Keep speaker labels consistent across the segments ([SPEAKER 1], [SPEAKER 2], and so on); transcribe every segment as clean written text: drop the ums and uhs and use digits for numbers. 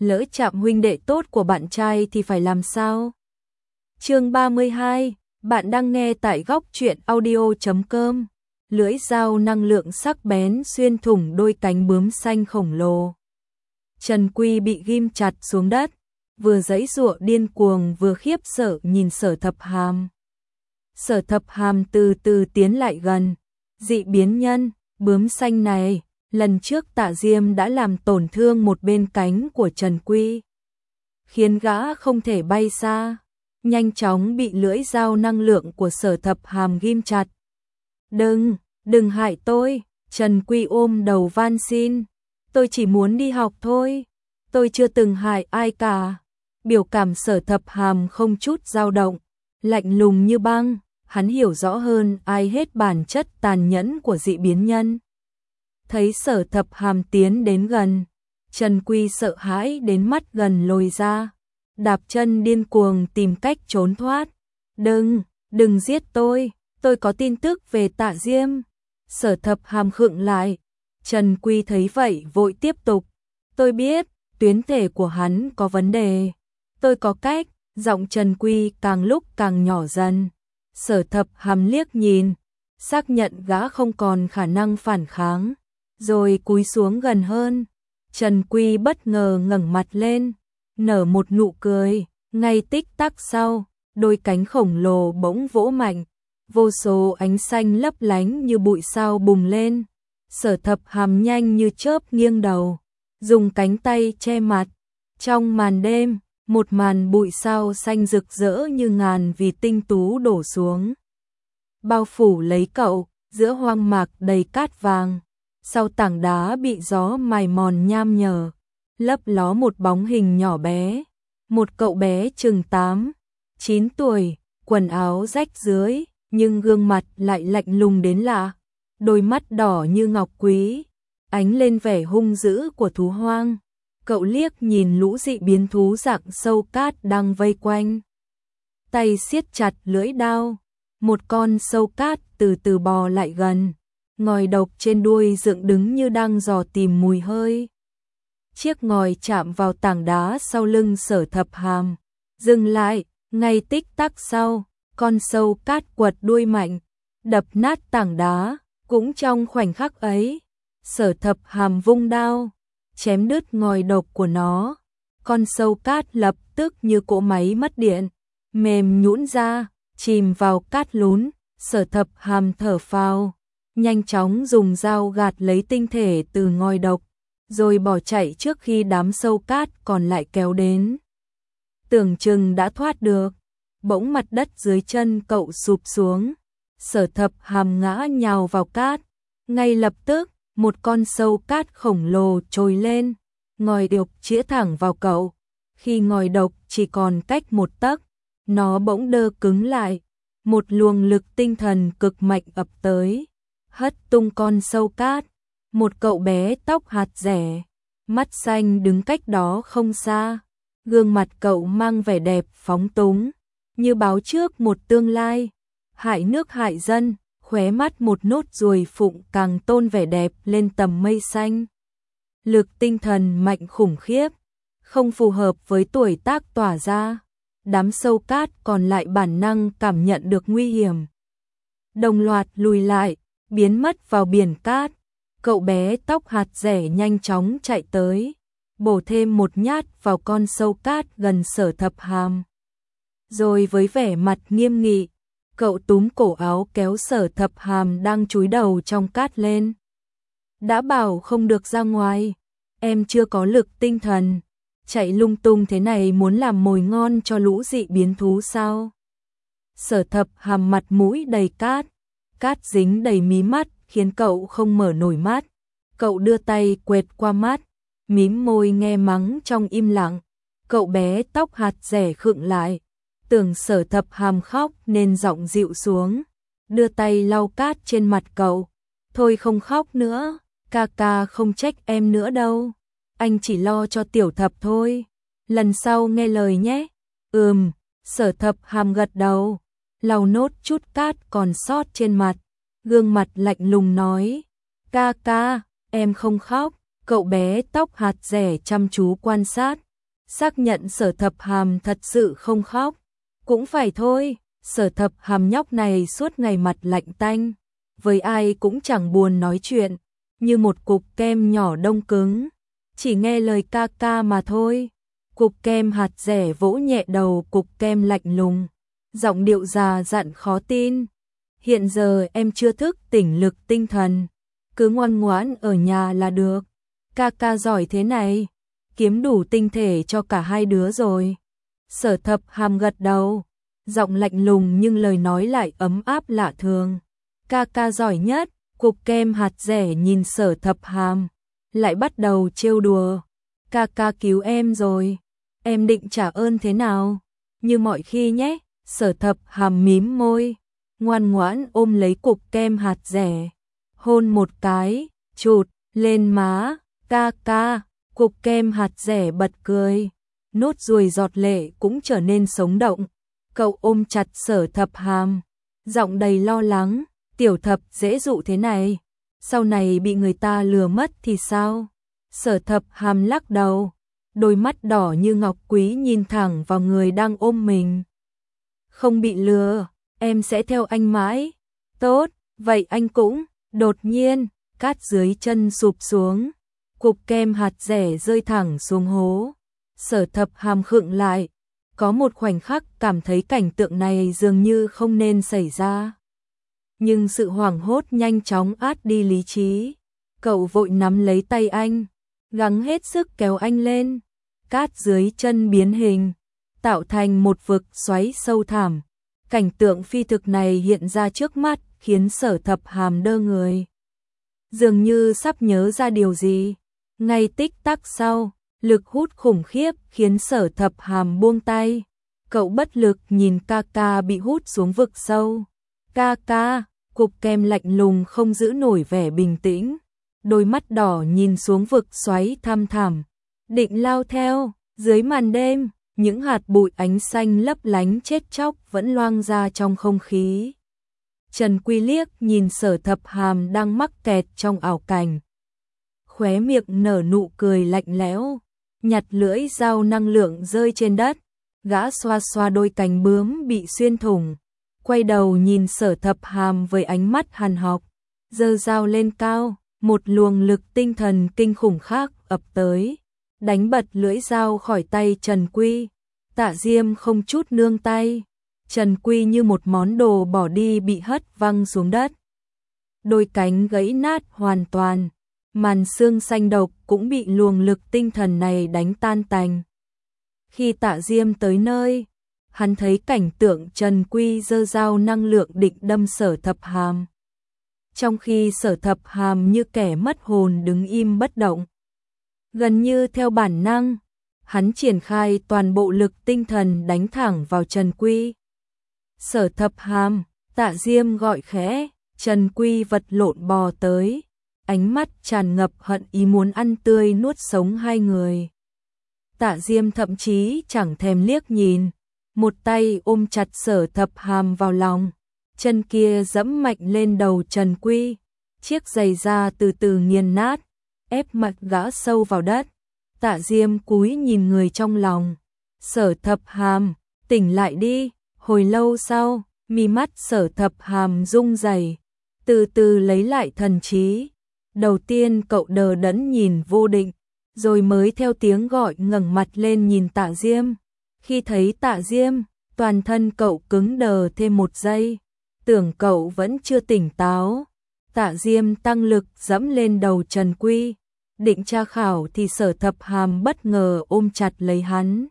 [SPEAKER 1] lỡ chạm huynh đệ tốt của bạn trai thì phải làm sao? Chương 32, bạn đang nghe tại góc truyện audio.com. Lưỡi dao năng lượng sắc bén xuyên thủng đôi cánh bướm xanh khổng lồ. Trần Quy bị ghim chặt xuống đất, vừa giãy giụa điên cuồng vừa khiếp sợ nhìn Sở Thập Hàm. Sở Thập Hàm từ từ tiến lại gần. Dị biến nhân, bướm xanh này, lần trước Tạ Diêm đã làm tổn thương một bên cánh của Trần Quy, khiến gã không thể bay xa, nhanh chóng bị lưỡi dao năng lượng của Sở Thập Hàm ghim chặt. Đừng hại tôi, Trần Quy ôm đầu van xin, tôi chỉ muốn đi học thôi, tôi chưa từng hại ai cả. Biểu cảm Sở Thập Hàm không chút dao động, lạnh lùng như băng, hắn hiểu rõ hơn ai hết bản chất tàn nhẫn của dị biến nhân. Thấy Sở Thập Hàm tiến đến gần, Trần Quy sợ hãi đến mắt gần lồi ra, đạp chân điên cuồng tìm cách trốn thoát. Đừng giết tôi có tin tức về Tạ Diêm. Sở Thập Hàm khựng lại, Trần Quy thấy vậy vội tiếp tục. Tôi biết, tuyến thể của hắn có vấn đề. Tôi có cách, giọng Trần Quy càng lúc càng nhỏ dần. Sở Thập Hàm liếc nhìn, xác nhận gã không còn khả năng phản kháng, rồi cúi xuống gần hơn. Trần Quy bất ngờ ngẩng mặt lên, nở một nụ cười, ngay tích tắc sau, đôi cánh khổng lồ bỗng vỗ mạnh, vô số ánh xanh lấp lánh như bụi sao bùng lên. Sở Thập Hàm nhanh như chớp nghiêng đầu, dùng cánh tay che mặt. Trong màn đêm, một màn bụi sao xanh rực rỡ như ngàn vì tinh tú đổ xuống, bao phủ lấy cậu, giữa hoang mạc đầy cát vàng. Sau tảng đá bị gió mài mòn nham nhở, lấp ló một bóng hình nhỏ bé, một cậu bé chừng 8, 9 tuổi, quần áo rách rưới, nhưng gương mặt lại lạnh lùng đến lạ, đôi mắt đỏ như ngọc quý, ánh lên vẻ hung dữ của thú hoang. Cậu liếc nhìn lũ dị biến thú dạng sâu cát đang vây quanh, tay siết chặt lưỡi đao. Một con sâu cát từ từ bò lại gần, ngòi độc trên đuôi dựng đứng như đang dò tìm mùi hơi. Chiếc ngòi chạm vào tảng đá sau lưng Sở Thập Hàm, dừng lại. Ngay tích tắc sau, con sâu cát quật đuôi mạnh, đập nát tảng đá. Cũng trong khoảnh khắc ấy, Sở Thập Hàm vung đao, chém đứt ngòi độc của nó. Con sâu cát lập tức như cỗ máy mất điện, mềm nhũn ra, chìm vào cát lún. Sở Thập Hàm thở phào, nhanh chóng dùng dao gạt lấy tinh thể từ ngòi độc, rồi bỏ chạy trước khi đám sâu cát còn lại kéo đến. Tưởng chừng đã thoát được, bỗng mặt đất dưới chân cậu sụp xuống. Sở Thập Hàm ngã nhào vào cát. Ngay lập tức, một con sâu cát khổng lồ trồi lên, ngòi độc chĩa thẳng vào cậu. Khi ngòi độc chỉ còn cách một tấc, nó bỗng đơ cứng lại. Một luồng lực tinh thần cực mạnh ập tới, hất tung con sâu cát. Một cậu bé tóc hạt rẻ, mắt xanh đứng cách đó không xa. Gương mặt cậu mang vẻ đẹp phóng túng, như báo trước một tương lai. Hại nước hại dân, khóe mắt một nốt ruồi phụng càng tôn vẻ đẹp lên tầm mây xanh. Lực tinh thần mạnh khủng khiếp, không phù hợp với tuổi tác tỏa ra. Đám sâu cát còn lại bản năng cảm nhận được nguy hiểm, đồng loạt lùi lại, biến mất vào biển cát. Cậu bé tóc hạt rẻ nhanh chóng chạy tới, bổ thêm một nhát vào con sâu cát gần Sở Thập Hàm. Rồi với vẻ mặt nghiêm nghị, cậu túm cổ áo kéo Sở Thập Hàm đang chúi đầu trong cát lên. Đã bảo không được ra ngoài, em chưa có lực tinh thần, chạy lung tung thế này muốn làm mồi ngon cho lũ dị biến thú sao? Sở Thập Hàm mặt mũi đầy cát, cát dính đầy mí mắt khiến cậu không mở nổi mắt. Cậu đưa tay quệt qua mắt, mím môi nghe mắng trong im lặng. Cậu bé tóc hạt rẻ khựng lại, tưởng Sở Thập Hàm khóc nên giọng dịu xuống, đưa tay lau cát trên mặt cậu. Thôi không khóc nữa, ca ca không trách em nữa đâu, anh chỉ lo cho Tiểu Thập thôi, lần sau nghe lời nhé. Sở Thập Hàm gật đầu, lau nốt chút cát còn sót trên mặt, gương mặt lạnh lùng nói, ca ca, em không khóc. Cậu bé tóc hạt rẻ chăm chú quan sát, xác nhận Sở Thập Hàm thật sự không khóc. Cũng phải thôi, Sở Thập Hàm nhóc này suốt ngày mặt lạnh tanh, với ai cũng chẳng buồn nói chuyện, như một cục kem nhỏ đông cứng, chỉ nghe lời ca ca mà thôi. Cục kem hạt dẻ vỗ nhẹ đầu cục kem lạnh lùng, giọng điệu già dặn khó tin. Hiện giờ em chưa thức tỉnh lực tinh thần, cứ ngoan ngoãn ở nhà là được. Ca ca giỏi thế này, kiếm đủ tinh thể cho cả hai đứa rồi. Sở Thập Hàm gật đầu, giọng lạnh lùng nhưng lời nói lại ấm áp lạ thường. Ca ca giỏi nhất. Cục kem hạt dẻ nhìn Sở Thập Hàm, lại bắt đầu trêu đùa. Ca ca cứu em rồi, em định trả ơn thế nào? Như mọi khi nhé. Sở Thập Hàm mím môi, ngoan ngoãn ôm lấy cục kem hạt dẻ, hôn một cái, chụt lên má. Ca ca. Cục kem hạt dẻ bật cười, nốt ruồi giọt lệ cũng trở nên sống động. Cậu ôm chặt Sở Thập Hàm, giọng đầy lo lắng. Tiểu Thập dễ dụ thế này, sau này bị người ta lừa mất thì sao? Sở Thập Hàm lắc đầu, đôi mắt đỏ như ngọc quý nhìn thẳng vào người đang ôm mình. Không bị lừa, em sẽ theo anh mãi. Tốt, vậy anh cũng. Đột nhiên, cát dưới chân sụp xuống, cục kem hạt dẻ rơi thẳng xuống hố. Sở Thập Hàm khựng lại, có một khoảnh khắc cảm thấy cảnh tượng này dường như không nên xảy ra. Nhưng sự hoảng hốt nhanh chóng át đi lý trí. Cậu vội nắm lấy tay anh, gắng hết sức kéo anh lên. Cát dưới chân biến hình, tạo thành một vực xoáy sâu thẳm. Cảnh tượng phi thực này hiện ra trước mắt khiến Sở Thập Hàm đơ người. Dường như sắp nhớ ra điều gì. Ngay tích tắc sau, lực hút khủng khiếp khiến Sở Thập Hàm buông tay. Cậu bất lực nhìn ca ca bị hút xuống vực sâu. Ca ca. Cục kem lạnh lùng không giữ nổi vẻ bình tĩnh, đôi mắt đỏ nhìn xuống vực xoáy thăm thẳm, định lao theo. Dưới màn đêm, những hạt bụi ánh xanh lấp lánh chết chóc vẫn loang ra trong không khí. Trần Quy liếc nhìn Sở Thập Hàm đang mắc kẹt trong ảo cảnh, khóe miệng nở nụ cười lạnh lẽo, nhặt lưỡi dao năng lượng rơi trên đất, gã xoa xoa đôi cánh bướm bị xuyên thủng. Quay đầu nhìn Sở Thập Hàm với ánh mắt hằn học, giơ dao lên cao, một luồng lực tinh thần kinh khủng khác ập tới, đánh bật lưỡi dao khỏi tay Trần Quy. Tạ Diêm không chút nương tay, Trần Quy như một món đồ bỏ đi bị hất văng xuống đất. Đôi cánh gãy nát hoàn toàn, màn xương xanh độc cũng bị luồng lực tinh thần này đánh tan tành. Khi Tạ Diêm tới nơi, hắn thấy cảnh tượng Trần Quy giơ dao năng lượng định đâm Sở Thập Hàm. Trong khi Sở Thập Hàm như kẻ mất hồn đứng im bất động. Gần như theo bản năng, hắn triển khai toàn bộ lực tinh thần đánh thẳng vào Trần Quy. Sở Thập Hàm, Tạ Diêm gọi khẽ, Trần Quy vật lộn bò tới, ánh mắt tràn ngập hận ý muốn ăn tươi nuốt sống hai người. Tạ Diêm thậm chí chẳng thèm liếc nhìn, một tay ôm chặt Sở Thập Hàm vào lòng, chân kia giẫm mạnh lên đầu Trần Quy, chiếc giày da từ từ nghiền nát, ép mặt gã sâu vào đất. Tạ Diêm cúi nhìn người trong lòng, Sở Thập Hàm, tỉnh lại đi. Hồi lâu sau, mi mắt Sở Thập Hàm rung rẩy, từ từ lấy lại thần trí. Đầu tiên cậu đờ đẫn nhìn Vô Định, rồi mới theo tiếng gọi ngẩng mặt lên nhìn Tạ Diêm. Khi thấy Tạ Diêm, toàn thân cậu cứng đờ thêm một giây, tưởng cậu vẫn chưa tỉnh táo. Tạ Diêm tăng lực giẫm lên đầu Trần Quy, định tra khảo thì Sở Thập Hàm bất ngờ ôm chặt lấy hắn.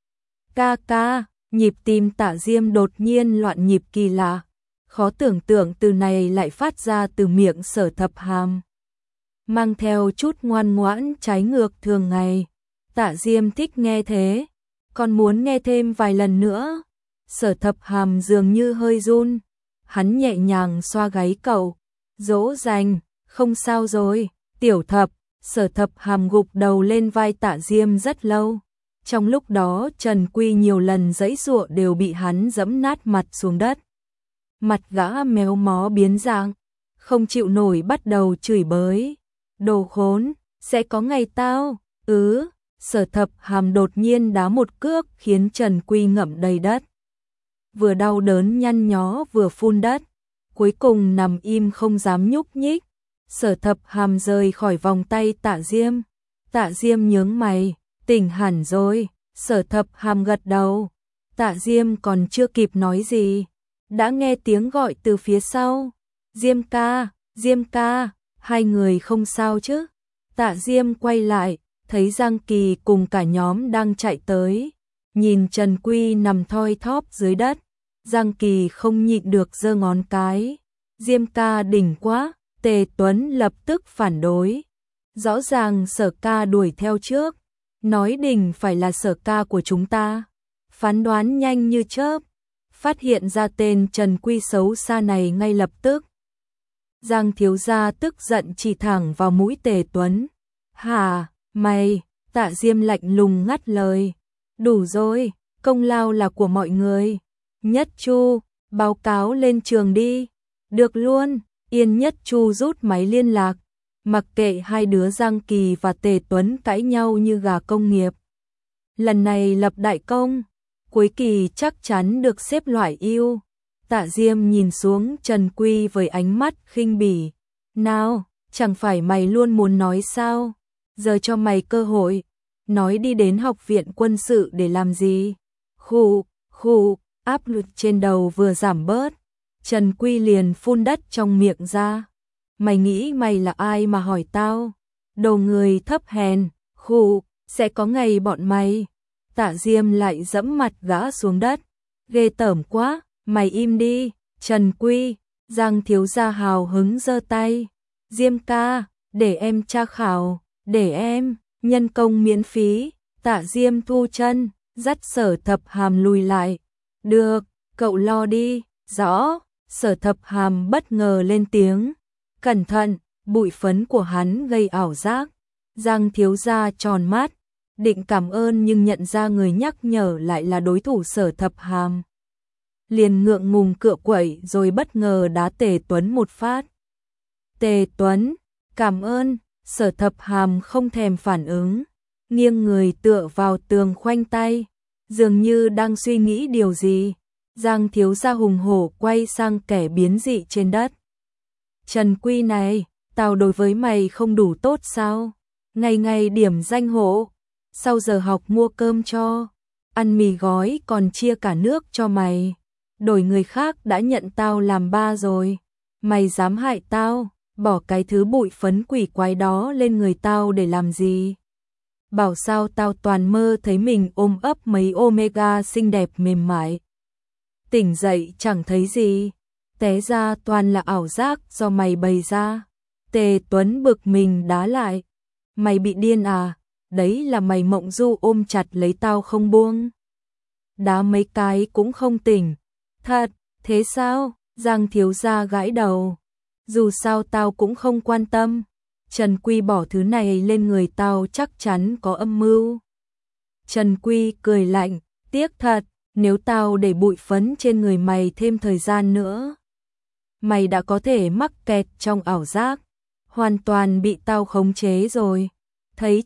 [SPEAKER 1] Ca ca, nhịp tim Tạ Diêm đột nhiên loạn nhịp kỳ lạ, khó tưởng tượng từ này lại phát ra từ miệng Sở Thập Hàm, mang theo chút ngoan ngoãn trái ngược thường ngày. Tạ Diêm thích nghe thế, còn muốn nghe thêm vài lần nữa. Sở Thập Hàm dường như hơi run, hắn nhẹ nhàng xoa gáy cậu, dỗ dành, không sao rồi, Tiểu Thập. Sở Thập Hàm gục đầu lên vai Tạ Diêm rất lâu. Trong lúc đó Trần Quy nhiều lần giãy giụa đều bị hắn giẫm nát mặt xuống đất. Mặt gã méo mó biến dạng, không chịu nổi bắt đầu chửi bới. Đồ khốn, sẽ có ngày tao, Sở Thập Hàm đột nhiên đá một cước khiến Trần Quy ngậm đầy đất. Vừa đau đớn nhăn nhó vừa phun đất, cuối cùng nằm im không dám nhúc nhích. Sở Thập Hàm rời khỏi vòng tay Tạ Diêm. Tạ Diêm nhướng mày, tỉnh hẳn rồi. Sở Thập Hàm gật đầu. Tạ Diêm còn chưa kịp nói gì, đã nghe tiếng gọi từ phía sau. Diêm ca, hai người không sao chứ? Tạ Diêm quay lại, thấy Giang Kỳ cùng cả nhóm đang chạy tới. Nhìn Trần Quy nằm thoi thóp dưới đất, Giang Kỳ không nhịn được giơ ngón cái. Diêm ca đỉnh quá, Tề Tuấn lập tức phản đối. Rõ ràng Sở ca đuổi theo trước, nói đỉnh phải là Sở ca của chúng ta. Phán đoán nhanh như chớp, phát hiện ra tên Trần Quy xấu xa này ngay lập tức. Giang thiếu gia tức giận chỉ thẳng vào mũi Tề Tuấn. Hả, mày? Tạ Diêm lạnh lùng ngắt lời. Đủ rồi, công lao là của mọi người. Nhất Chu, báo cáo lên trường đi. Được luôn. Yên Nhất Chu rút máy liên lạc, mặc kệ hai đứa Giang Kỳ và Tề Tuấn cãi nhau như gà công nghiệp. Lần này lập đại công, cuối kỳ chắc chắn được xếp loại ưu. Tạ Diêm nhìn xuống Trần Quy với ánh mắt khinh bỉ. Nào, chẳng phải mày luôn muốn nói sao? Giờ cho mày cơ hội, nói đi đến học viện quân sự để làm gì? Khụ, áp lực trên đầu vừa giảm bớt, Trần Quy liền phun đất trong miệng ra. Mày nghĩ mày là ai mà hỏi tao? Đồ người thấp hèn, sẽ có ngày bọn mày. Tạ Diêm lại dẫm mặt gã xuống đất. Ghê tởm quá, mày im đi. Trần Quy, Giang thiếu gia hào hứng giơ tay. Diêm ca, để em tra khảo, để em, nhân công miễn phí. Tạ Diêm thu chân, dắt Sở Thập Hàm lùi lại. Được, cậu lo đi. Rõ. Sở Thập Hàm bất ngờ lên tiếng. Cẩn thận, bụi phấn của hắn gây ảo giác. Giang thiếu gia tròn mắt, định cảm ơn nhưng nhận ra người nhắc nhở lại là đối thủ Sở Thập Hàm. Liền ngượng ngùng cựa quậy rồi bất ngờ đá Tề Tuấn một phát. Tề Tuấn, cảm ơn. Sở Thập Hàm không thèm phản ứng, nghiêng người tựa vào tường khoanh tay, dường như đang suy nghĩ điều gì. Giang thiếu gia hùng hổ quay sang kẻ biến dị trên đất. Trần Quy này, tao đối với mày không đủ tốt sao? Ngày ngày điểm danh hộ, sau giờ học mua cơm cho, ăn mì gói còn chia cả nước cho mày. Đổi người khác đã nhận tao làm ba rồi, mày dám hại tao, bỏ cái thứ bụi phấn quỷ quái đó lên người tao để làm gì? Bảo sao tao toàn mơ thấy mình ôm ấp mấy omega xinh đẹp mềm mại. Tỉnh dậy chẳng thấy gì, té ra toàn là ảo giác do mày bày ra. Tề Tuấn bực mình đá lại. Mày bị điên à? Đấy là mày mộng du ôm chặt lấy tao không buông. Đá mấy cái cũng không tỉnh. Thật, thế sao? Giang thiếu gia gãi đầu. Dù sao tao cũng không quan tâm. Trần Quy bỏ thứ này lên người tao chắc chắn có âm mưu. Trần Quy cười lạnh, tiếc thật, nếu tao để bụi phấn trên người mày thêm thời gian nữa, mày đã có thể mắc kẹt trong ảo giác, hoàn toàn bị tao khống chế rồi. Thấy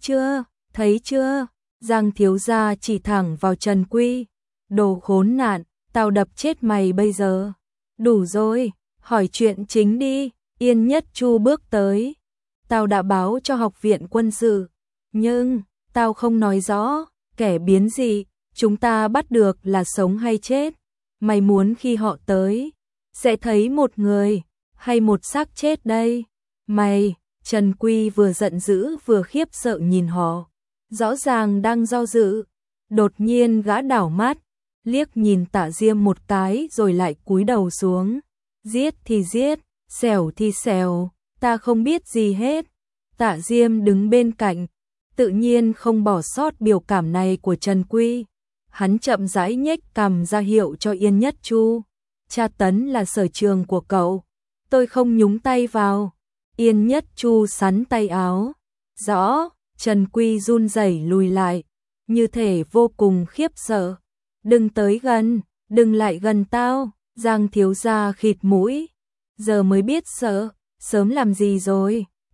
[SPEAKER 1] chưa? Giang thiếu gia chỉ thẳng vào Trần Quy. Đồ khốn nạn, tao đập chết mày bây giờ. Đủ rồi, hỏi chuyện chính đi. Yên Nhất Chu bước tới. Tao đã báo cho học viện quân sự, nhưng tao không nói rõ, kẻ biến dị chúng ta bắt được là sống hay chết. Mày muốn khi họ tới, sẽ thấy một người, hay một xác chết đây? Mày, Trần Quy vừa giận dữ vừa khiếp sợ nhìn họ, rõ ràng đang do dự. Đột nhiên gã đảo mắt, liếc nhìn Tạ Diêm một cái rồi lại cúi đầu xuống. Giết thì giết, xẻo thì xẻo, ta không biết gì hết. Tạ Diêm đứng bên cạnh, tự nhiên không bỏ sót biểu cảm này của Trần Quy. Hắn chậm rãi nhếch cằm ra hiệu cho Yên Nhất Chu. Tra tấn là sở trường của cậu, tôi không nhúng tay vào. Yên Nhất Chu sắn tay áo. Rõ. Trần Quy run rẩy lùi lại, như thể vô cùng khiếp sợ. Đừng tới gần, đừng lại gần tao. Giang thiếu gia khịt mũi. Giờ mới biết sợ, sớm làm gì rồi.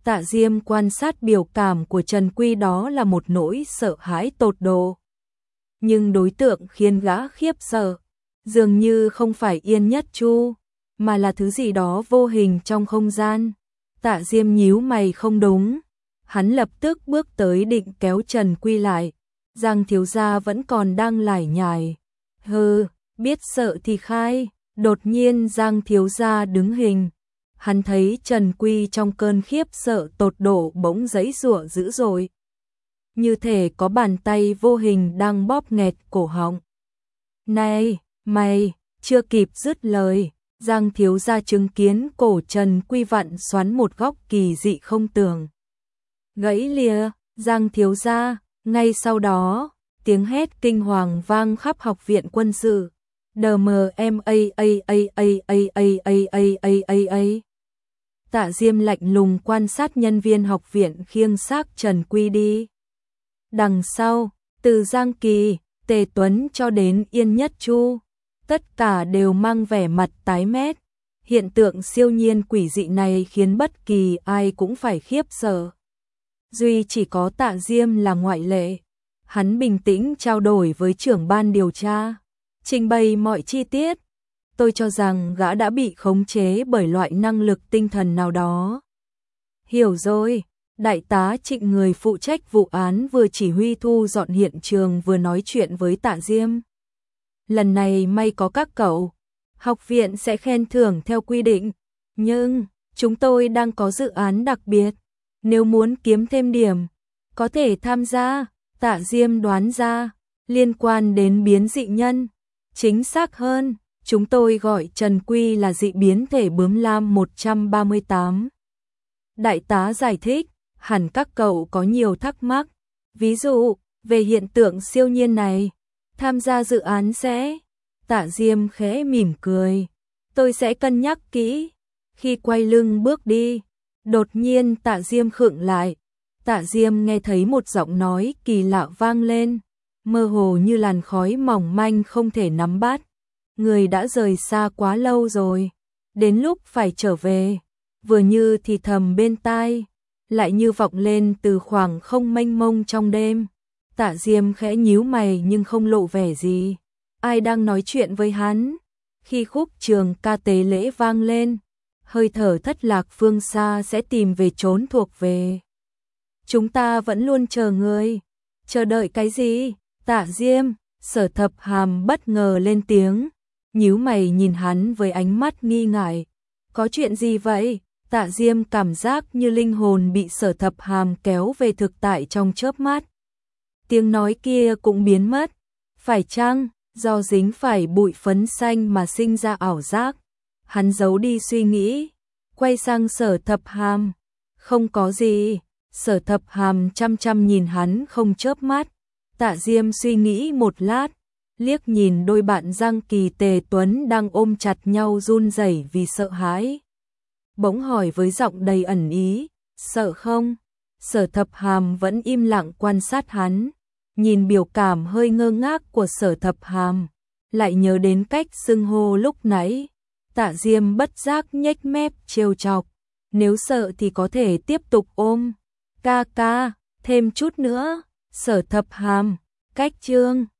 [SPEAKER 1] Tạ Diêm quan sát biểu cảm của Trần Quy, đó là một nỗi sợ hãi tột độ. Nhưng đối tượng khiến gã khiếp sợ, dường như không phải Yên Nhất Chu, mà là thứ gì đó vô hình trong không gian. Tạ Diêm nhíu mày, không đúng. Hắn lập tức bước tới định kéo Trần Quy lại. Giang thiếu gia vẫn còn đang lải nhải. Hừ, biết sợ thì khai. Đột nhiên Giang thiếu gia đứng hình. Hắn thấy Trần Quy trong cơn khiếp sợ tột độ bỗng giãy giụa dữ dội. Như thể có bàn tay vô hình đang bóp nghẹt cổ họng. Này, mày, chưa kịp dứt lời, Giang thiếu gia chứng kiến cổ Trần Quy vặn xoắn một góc kỳ dị không tưởng. Gãy lìa, Giang thiếu gia, ngay sau đó, tiếng hét kinh hoàng vang khắp học viện quân sự. Tạ Diêm lạnh lùng quan sát nhân viên học viện khiêng xác Trần Quy đi. Đằng sau, từ Giang Kỳ, Tề Tuấn cho đến Yên Nhất Chu, tất cả đều mang vẻ mặt tái mét. Hiện tượng siêu nhiên quỷ dị này khiến bất kỳ ai cũng phải khiếp sợ. Duy chỉ có Tạ Diêm là ngoại lệ. Hắn bình tĩnh trao đổi với trưởng ban điều tra, trình bày mọi chi tiết. Tôi cho rằng gã đã bị khống chế bởi loại năng lực tinh thần nào đó. Hiểu rồi, đại tá Trịnh, người phụ trách vụ án, vừa chỉ huy thu dọn hiện trường vừa nói chuyện với Tạ Diêm. Lần này may có các cậu, học viện sẽ khen thưởng theo quy định, nhưng chúng tôi đang có dự án đặc biệt, nếu muốn kiếm thêm điểm, có thể tham gia. Tạ Diêm đoán ra, liên quan đến biến dị nhân, chính xác hơn, chúng tôi gọi Trần Quy là dị biến thể bướm lam 138. Đại tá giải thích, hẳn các cậu có nhiều thắc mắc, ví dụ, về hiện tượng siêu nhiên này, tham gia dự án sẽ... Tạ Diêm khẽ mỉm cười, tôi sẽ cân nhắc kỹ. Khi quay lưng bước đi, đột nhiên Tạ Diêm khựng lại. Tạ Diêm nghe thấy một giọng nói kỳ lạ vang lên, mơ hồ như làn khói mỏng manh không thể nắm bắt. Người đã rời xa quá lâu rồi, đến lúc phải trở về. Vừa như thì thầm bên tai, lại như vọng lên từ khoảng không mênh mông trong đêm. Tạ Diêm khẽ nhíu mày nhưng không lộ vẻ gì. Ai đang nói chuyện với hắn? Khi khúc trường ca tế lễ vang lên, hơi thở thất lạc phương xa sẽ tìm về chốn thuộc về. Chúng ta vẫn luôn chờ người. Chờ đợi cái gì? Tạ Diêm, Sở Thập Hàm bất ngờ lên tiếng, nhíu mày nhìn hắn với ánh mắt nghi ngại. Có chuyện gì vậy? Tạ Diêm cảm giác như linh hồn bị Sở Thập Hàm kéo về thực tại trong chớp mắt. Tiếng nói kia cũng biến mất. Phải chăng do dính phải bụi phấn xanh mà sinh ra ảo giác? Hắn giấu đi suy nghĩ, quay sang Sở Thập Hàm. Không có gì. Sở Thập Hàm chăm chăm nhìn hắn không chớp mắt. Tạ Diêm suy nghĩ một lát, liếc nhìn đôi bạn Giang Kỳ, Tề Tuấn đang ôm chặt nhau run rẩy vì sợ hãi. Bỗng hỏi với giọng đầy ẩn ý, sợ không? Sở Thập Hàm vẫn im lặng quan sát hắn, nhìn biểu cảm hơi ngơ ngác của Sở Thập Hàm, lại nhớ đến cách xưng hô lúc nãy. Tạ Diêm bất giác nhếch mép trêu chọc, nếu sợ thì có thể tiếp tục ôm. Ca ca, thêm chút nữa. Sở Thập Hàm, cách chương.